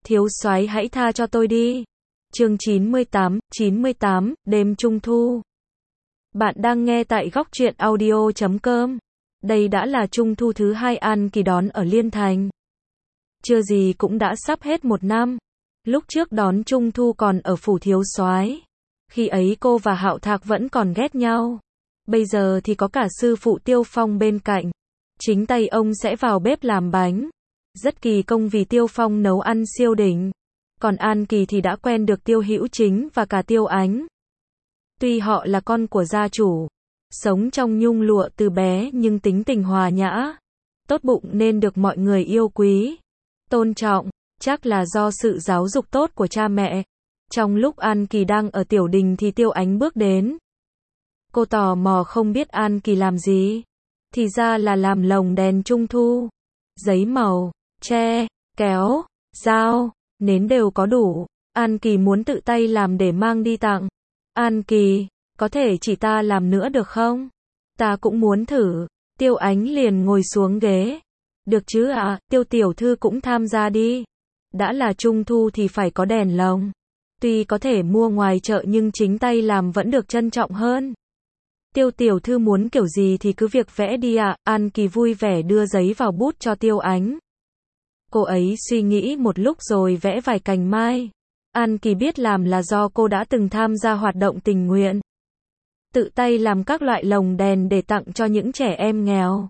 Thiếu soái hãy tha cho tôi đi. Chương 98, đêm Trung thu. Bạn đang nghe tại góc truyện audio.com. Đây đã là Trung thu thứ 2 An Kỳ đón ở Liên Thành. Chưa gì cũng đã sắp hết 1 năm. Lúc trước đón Trung thu còn ở phủ thiếu soái. Khi ấy cô và Hạo Thạc vẫn còn ghét nhau. Bây giờ thì có cả sư phụ Tiêu Phong bên cạnh. Chính tay ông sẽ vào bếp làm bánh. Rất kỳ công vì Tiêu Phong nấu ăn siêu đỉnh. Còn An Kỳ thì đã quen được Tiêu Hữu Chính và cả Tiêu Ánh. Tuy họ là con của gia chủ, sống trong nhung lụa từ bé nhưng tính tình hòa nhã, tốt bụng nên được mọi người yêu quý, tôn trọng, chắc là do sự giáo dục tốt của cha mẹ. Trong lúc An Kỳ đang ở tiểu đình thì Tiêu Ánh bước đến. Cô tò mò không biết An Kỳ làm gì. Thì ra là làm lồng đèn Trung thu. Giấy màu, tre, kéo, dao, nến đều có đủ. An Kỳ muốn tự tay làm để mang đi tặng. An Kỳ, có thể chỉ ta làm nữa được không? Ta cũng muốn thử. Tiêu Ánh liền ngồi xuống ghế. Được chứ ạ, Tiêu tiểu thư cũng tham gia đi. Đã là Trung thu thì phải có đèn lồng. Tuy có thể mua ngoài chợ nhưng chính tay làm vẫn được trân trọng hơn. Tiêu tiểu thư muốn kiểu gì thì cứ việc vẽ đi ạ. An Kỳ vui vẻ đưa giấy vào bút cho Tiêu Ánh. Cô ấy suy nghĩ một lúc rồi vẽ vài cành mai. An Kỳ biết làm là do cô đã từng tham gia hoạt động tình nguyện. Tự tay làm các loại lồng đèn để tặng cho những trẻ em nghèo,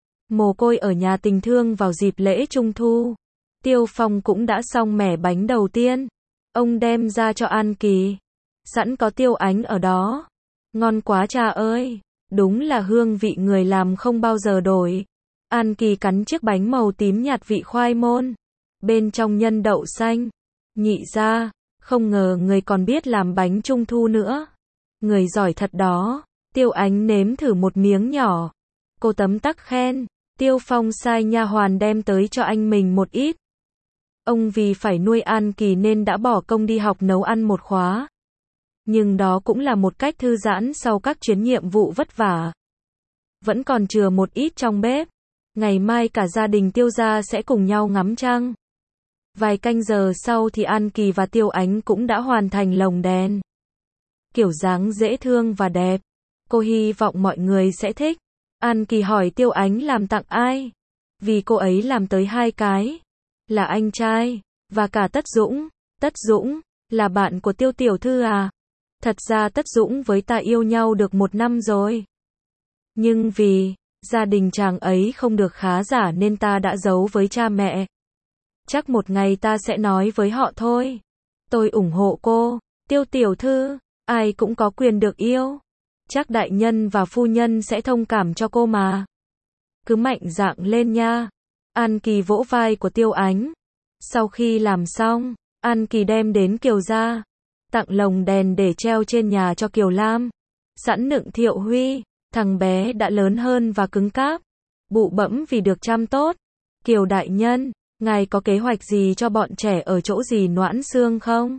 mồ côi ở nhà tình thương vào dịp lễ Trung thu. Tiêu Phong cũng đã xong mẻ bánh đầu tiên. Ông đem ra cho An Kỳ. Sẵn có Tiêu Ánh ở đó. Ngon quá cha ơi. Đúng là hương vị người làm không bao giờ đổi. An Kỳ cắn chiếc bánh màu tím nhạt vị khoai môn. Bên trong nhân đậu xanh. Nhị ra, không ngờ người còn biết làm bánh Trung thu nữa. Người giỏi thật đó. Tiêu Ánh nếm thử một miếng nhỏ. Cô tấm tắc khen. Tiêu Phong sai nha hoàn đem tới cho anh mình một ít. Ông vì phải nuôi An Kỳ nên đã bỏ công đi học nấu ăn một khóa. Nhưng đó cũng là một cách thư giãn sau các chuyến nhiệm vụ vất vả. Vẫn còn chừa một ít trong bếp. Ngày mai cả gia đình Tiêu gia sẽ cùng nhau ngắm trăng. Vài canh giờ sau thì An Kỳ và Tiêu Ánh cũng đã hoàn thành lồng đèn. Kiểu dáng dễ thương và đẹp. Cô hy vọng mọi người sẽ thích. An Kỳ hỏi Tiêu Ánh làm tặng ai. Vì cô ấy làm tới 2 cái. Là anh trai, và cả Tất Dũng. Tất Dũng, là bạn của Tiêu tiểu thư à? Thật ra Tất Dũng với ta yêu nhau được 1 năm rồi. Nhưng vì gia đình chàng ấy không được khá giả nên ta đã giấu với cha mẹ. Chắc một ngày ta sẽ nói với họ thôi. Tôi ủng hộ cô, Tiêu tiểu thư, ai cũng có quyền được yêu. Chắc đại nhân và phu nhân sẽ thông cảm cho cô mà. Cứ mạnh dạn lên nha. An Kỳ vỗ vai của Tiêu Ánh. Sau khi làm xong, An Kỳ đem đến Kiều gia. Tặng lồng đèn để treo trên nhà cho Kiều Lam. Sẵn nựng Thiệu Huy. Thằng bé đã lớn hơn và cứng cáp. Bụ bẫm vì được chăm tốt. Kiều đại nhân, ngài có kế hoạch gì cho bọn trẻ ở chỗ gì Noãn Xương không?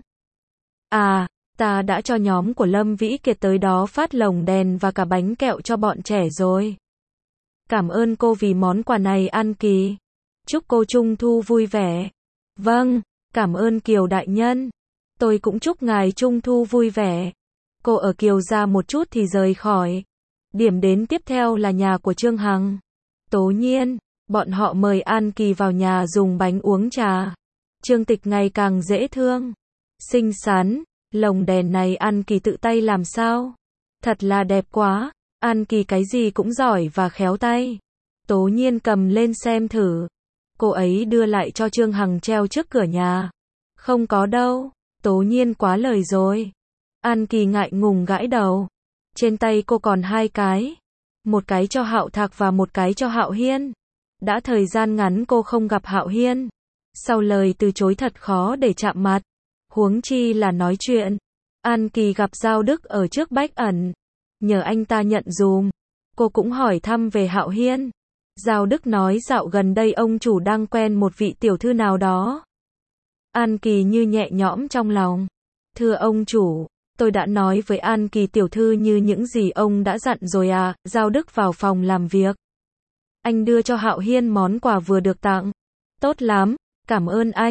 À, ta đã cho nhóm của Lâm Vĩ Kiệt tới đó phát lồng đèn và cả bánh kẹo cho bọn trẻ rồi. Cảm ơn cô vì món quà này An Kỳ. Chúc cô Trung thu vui vẻ. Vâng, cảm ơn Kiều đại nhân. Tôi cũng chúc ngài Trung thu vui vẻ. Cô ở Kiều gia một chút thì rời khỏi. Điểm đến tiếp theo là nhà của Trương Hằng. Tố nhiên, bọn họ mời An Kỳ vào nhà dùng bánh uống trà. Trương Tịch ngày càng dễ thương, xinh xắn. Lồng đèn này An Kỳ tự tay làm sao? Thật là đẹp quá. An Kỳ cái gì cũng giỏi và khéo tay. Tố nhiên cầm lên xem thử. Cô ấy đưa lại cho Trương Hằng treo trước cửa nhà. Không có đâu. Tố nhiên quá lời rồi. An Kỳ ngại ngùng gãi đầu. Trên tay cô còn 2 cái. Một cái cho Hạo Thạc và một cái cho Hạo Hiên. Đã thời gian ngắn cô không gặp Hạo Hiên. Sau lời từ chối thật khó để chạm mặt. Huống chi là nói chuyện. An Kỳ gặp Giao Đức ở trước Bách Ẩn. Nhờ anh ta nhận dùm. Cô cũng hỏi thăm về Hạo Hiên. Giao Đức nói dạo gần đây ông chủ đang quen một vị tiểu thư nào đó. An Kỳ như nhẹ nhõm trong lòng. Thưa ông chủ, tôi đã nói với An Kỳ tiểu thư như những gì ông đã dặn rồi à. Giao Đức vào phòng làm việc. Anh đưa cho Hạo Hiên món quà vừa được tặng. Tốt lắm, cảm ơn anh.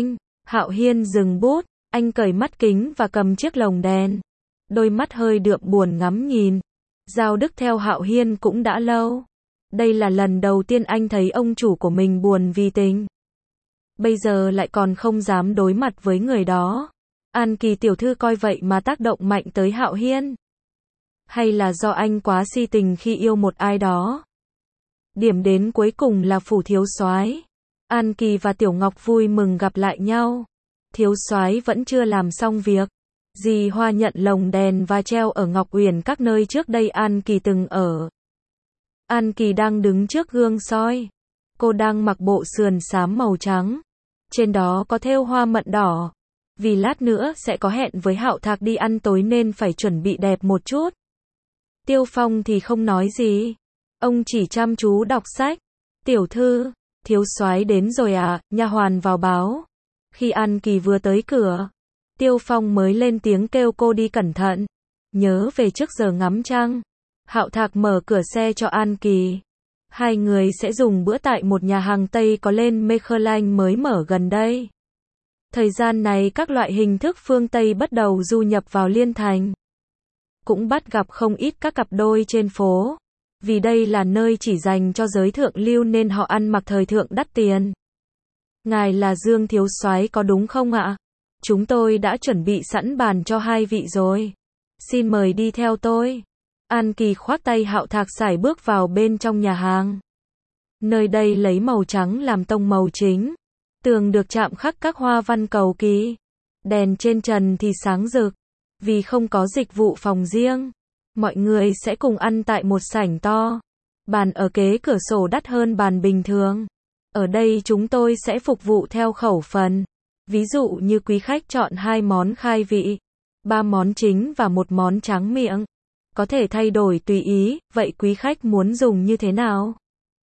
Hạo Hiên dừng bút, anh cởi mắt kính và cầm chiếc lồng đèn. Đôi mắt hơi đượm buồn ngắm nhìn. Giao Đức theo Hạo Hiên cũng đã lâu. Đây là lần đầu tiên anh thấy ông chủ của mình buồn vì tình. Bây giờ lại còn không dám đối mặt với người đó. An Kỳ tiểu thư coi vậy mà tác động mạnh tới Hạo Hiên. Hay là do anh quá si tình khi yêu một ai đó? Điểm đến cuối cùng là phủ thiếu soái. An Kỳ và Tiểu Ngọc vui mừng gặp lại nhau. Thiếu soái vẫn chưa làm xong việc. Dì Hoa nhận lồng đèn và treo ở Ngọc Uyển các nơi trước đây An Kỳ từng ở. An Kỳ đang đứng trước gương soi. Cô đang mặc bộ sườn xám màu trắng. Trên đó có thêu hoa mận đỏ. Vì lát nữa sẽ có hẹn với Hạo Thạc đi ăn tối nên phải chuẩn bị đẹp một chút. Tiêu Phong thì không nói gì. Ông chỉ chăm chú đọc sách. Tiểu thư, thiếu soái đến rồi à, nha hoàn vào báo. Khi An Kỳ vừa tới cửa, Tiêu Phong mới lên tiếng kêu cô đi cẩn thận. Nhớ về trước giờ ngắm trăng. Hạo Thạc mở cửa xe cho An Kỳ. Hai người sẽ dùng bữa tại một nhà hàng Tây có lên Michelin mới mở gần đây. Thời gian này các loại hình thức phương Tây bắt đầu du nhập vào Liên Thành. Cũng bắt gặp không ít các cặp đôi trên phố. Vì đây là nơi chỉ dành cho giới thượng lưu nên họ ăn mặc thời thượng đắt tiền. Ngài là Dương thiếu soái có đúng không ạ? Chúng tôi đã chuẩn bị sẵn bàn cho hai vị rồi. Xin mời đi theo tôi. An Kỳ khoác tay Hạo Thạc sải bước vào bên trong nhà hàng. Nơi đây lấy màu trắng làm tông màu chính. Tường được chạm khắc các hoa văn cầu kỳ. Đèn trên trần thì sáng rực. Vì không có dịch vụ phòng riêng, mọi người sẽ cùng ăn tại một sảnh to. Bàn ở kế cửa sổ đắt hơn bàn bình thường. Ở đây chúng tôi sẽ phục vụ theo khẩu phần. Ví dụ như quý khách chọn 2 món khai vị, 3 món chính và 1 món tráng miệng. Có thể thay đổi tùy ý, vậy quý khách muốn dùng như thế nào?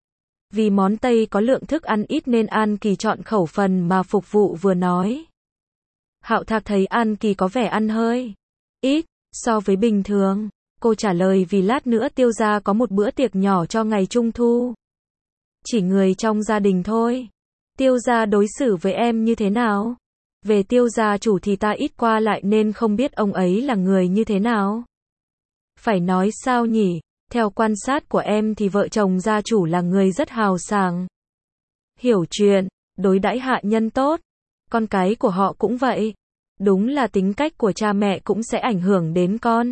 Vì món Tây có lượng thức ăn ít nên An Kỳ chọn khẩu phần mà phục vụ vừa nói. Hạo Thạc thấy An Kỳ có vẻ ăn hơi ít so với bình thường. Cô trả lời vì lát nữa Tiêu gia có một bữa tiệc nhỏ cho ngày Trung thu. Chỉ người trong gia đình thôi. Tiêu gia đối xử với em như thế nào? Về Tiêu gia chủ thì ta ít qua lại nên không biết ông ấy là người như thế nào. Phải nói sao nhỉ? Theo quan sát của em thì vợ chồng gia chủ là người rất hào sảng. Hiểu chuyện, đối đãi hạ nhân tốt. Con cái của họ cũng vậy. Đúng là tính cách của cha mẹ cũng sẽ ảnh hưởng đến con.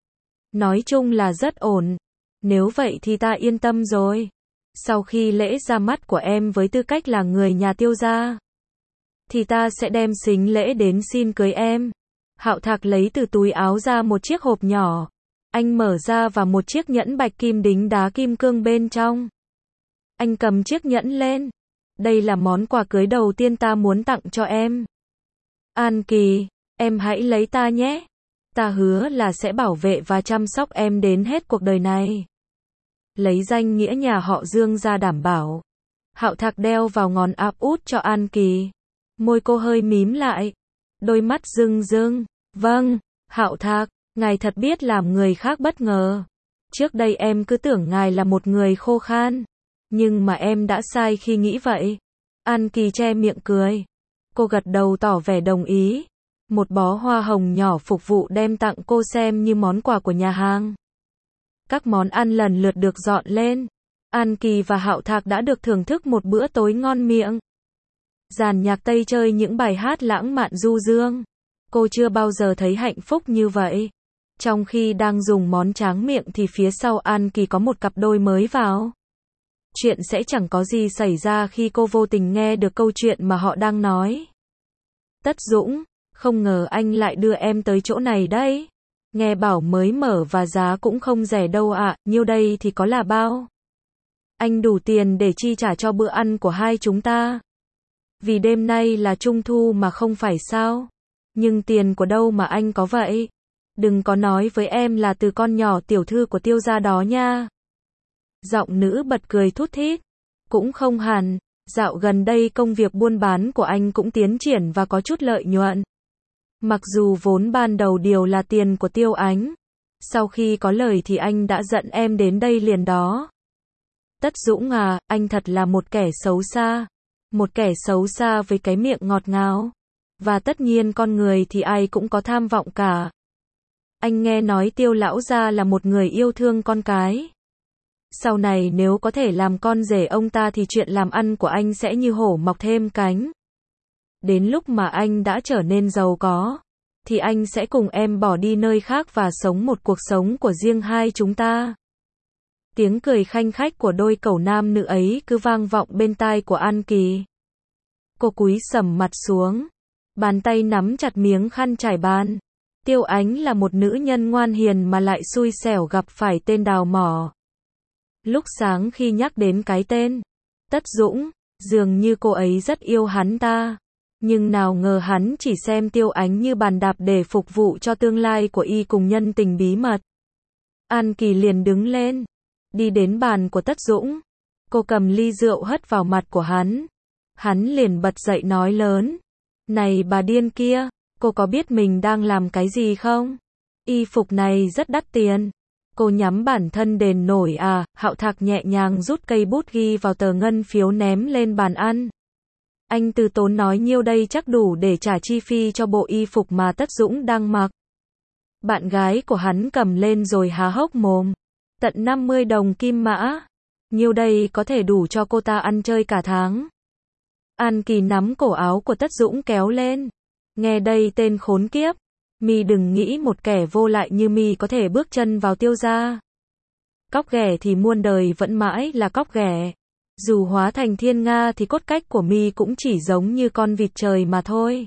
Nói chung là rất ổn. Nếu vậy thì ta yên tâm rồi. Sau khi lễ ra mắt của em với tư cách là người nhà Tiêu gia, thì ta sẽ đem sính lễ đến xin cưới em. Hạo Thạc lấy từ túi áo ra một chiếc hộp nhỏ. Anh mở ra và một chiếc nhẫn bạch kim đính đá kim cương bên trong. Anh cầm chiếc nhẫn lên. Đây là món quà cưới đầu tiên ta muốn tặng cho em. An Kỳ, em hãy lấy ta nhé. Ta hứa là sẽ bảo vệ và chăm sóc em đến hết cuộc đời này. Lấy danh nghĩa nhà họ Dương ra đảm bảo. Hạo Thạc đeo vào ngón áp út cho An Kỳ. Môi cô hơi mím lại. Đôi mắt rưng rưng. Vâng, Hạo Thạc, ngài thật biết làm người khác bất ngờ. Trước đây em cứ tưởng ngài là một người khô khan. Nhưng mà em đã sai khi nghĩ vậy. An Kỳ che miệng cười. Cô gật đầu tỏ vẻ đồng ý. Một bó hoa hồng nhỏ phục vụ đem tặng cô xem như món quà của nhà hàng. Các món ăn lần lượt được dọn lên. An Kỳ và Hạo Thạc đã được thưởng thức một bữa tối ngon miệng. Dàn nhạc Tây chơi những bài hát lãng mạn du dương. Cô chưa bao giờ thấy hạnh phúc như vậy. Trong khi đang dùng món tráng miệng thì phía sau An Kỳ có một cặp đôi mới vào. Chuyện sẽ chẳng có gì xảy ra khi cô vô tình nghe được câu chuyện mà họ đang nói. Tất Dũng, không ngờ anh lại đưa em tới chỗ này đấy. Nghe bảo mới mở và giá cũng không rẻ đâu ạ, nhiêu đây thì có là bao. Anh đủ tiền để chi trả cho bữa ăn của hai chúng ta. Vì đêm nay là Trung thu mà không phải sao. Nhưng tiền của đâu mà anh có vậy. Đừng có nói với em là từ con nhỏ tiểu thư của Tiêu gia đó nha. Giọng nữ bật cười thút thít. Cũng không hẳn, dạo gần đây công việc buôn bán của anh cũng tiến triển và có chút lợi nhuận. Mặc dù vốn ban đầu đều là tiền của Tiêu Ánh. Sau khi có lời thì anh đã dẫn em đến đây liền đó. Tất Dũng à, anh thật là một kẻ xấu xa. Một kẻ xấu xa với cái miệng ngọt ngào. Và tất nhiên con người thì ai cũng có tham vọng cả. Anh nghe nói Tiêu lão gia là một người yêu thương con cái. Sau này nếu có thể làm con rể ông ta thì chuyện làm ăn của anh sẽ như hổ mọc thêm cánh. Đến lúc mà anh đã trở nên giàu có, thì anh sẽ cùng em bỏ đi nơi khác và sống một cuộc sống của riêng hai chúng ta. Tiếng cười khanh khách của đôi cẩu nam nữ ấy cứ vang vọng bên tai của An Kỳ. Cô cúi sầm mặt xuống, bàn tay nắm chặt miếng khăn trải bàn. Tiêu Ánh là một nữ nhân ngoan hiền mà lại xui xẻo gặp phải tên đào mỏ. Lúc sáng khi nhắc đến cái tên Tất Dũng, dường như cô ấy rất yêu hắn ta. Nhưng nào ngờ hắn chỉ xem Tiêu Ánh như bàn đạp để phục vụ cho tương lai của y cùng nhân tình bí mật. An Kỳ liền đứng lên, đi đến bàn của Tất Dũng. Cô cầm ly rượu hất vào mặt của hắn. Hắn liền bật dậy nói lớn. Này bà điên kia, cô có biết mình đang làm cái gì không? Y phục này rất đắt tiền. Cô nhắm bản thân đền nổi à? Hạo Thạc nhẹ nhàng rút cây bút ghi vào tờ ngân phiếu ném lên bàn ăn. Anh từ tốn nói nhiêu đây chắc đủ để trả chi phí cho bộ y phục mà Tất Dũng đang mặc. Bạn gái của hắn cầm lên rồi há hốc mồm. Tận 50 đồng kim mã. Nhiêu đây có thể đủ cho cô ta ăn chơi cả tháng. An Kỳ nắm cổ áo của Tất Dũng kéo lên. Nghe đây tên khốn kiếp. Mi đừng nghĩ một kẻ vô lại như mi có thể bước chân vào Tiêu gia. Cóc ghẻ thì muôn đời vẫn mãi là cóc ghẻ. Dù hóa thành thiên nga thì cốt cách của mi cũng chỉ giống như con vịt trời mà thôi.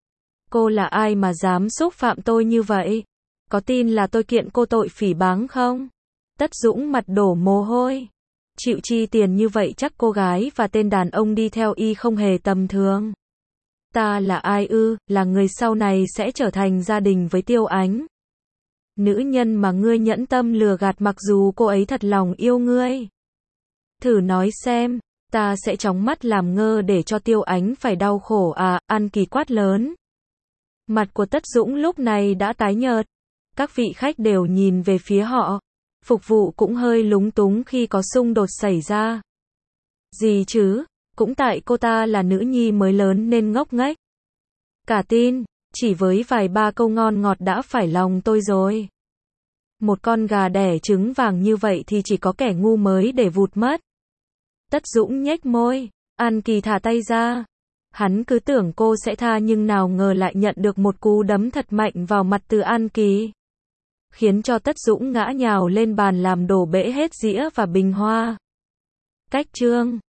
Cô là ai mà dám xúc phạm tôi như vậy? Có tin là tôi kiện cô tội phỉ báng không? Tất Dũng mặt đổ mồ hôi. Chịu chi tiền như vậy chắc cô gái và tên đàn ông đi theo y không hề tầm thường. Ta là ai ư? Là người sau này sẽ trở thành gia đình với Tiêu Ánh. Nữ nhân mà ngươi nhẫn tâm lừa gạt mặc dù cô ấy thật lòng yêu ngươi. Thử nói xem, ta sẽ chóng mắt làm ngơ để cho Tiêu Ánh phải đau khổ à? An Kỳ quát lớn. Mặt của Tất Dũng lúc này đã tái nhợt. Các vị khách đều nhìn về phía họ. Phục vụ cũng hơi lúng túng khi có xung đột xảy ra. Gì chứ? Cũng tại cô ta là nữ nhi mới lớn nên ngốc nghếch. Cả tin, chỉ với vài ba câu ngon ngọt đã phải lòng tôi rồi. Một con gà đẻ trứng vàng như vậy thì chỉ có kẻ ngu mới để vụt mất. Tất Dũng nhếch môi. An Kỳ thả tay ra. Hắn cứ tưởng cô sẽ tha nhưng nào ngờ lại nhận được một cú đấm thật mạnh vào mặt từ An Kỳ. Khiến cho Tất Dũng ngã nhào lên bàn làm đổ bể hết dĩa và bình hoa. Cách chương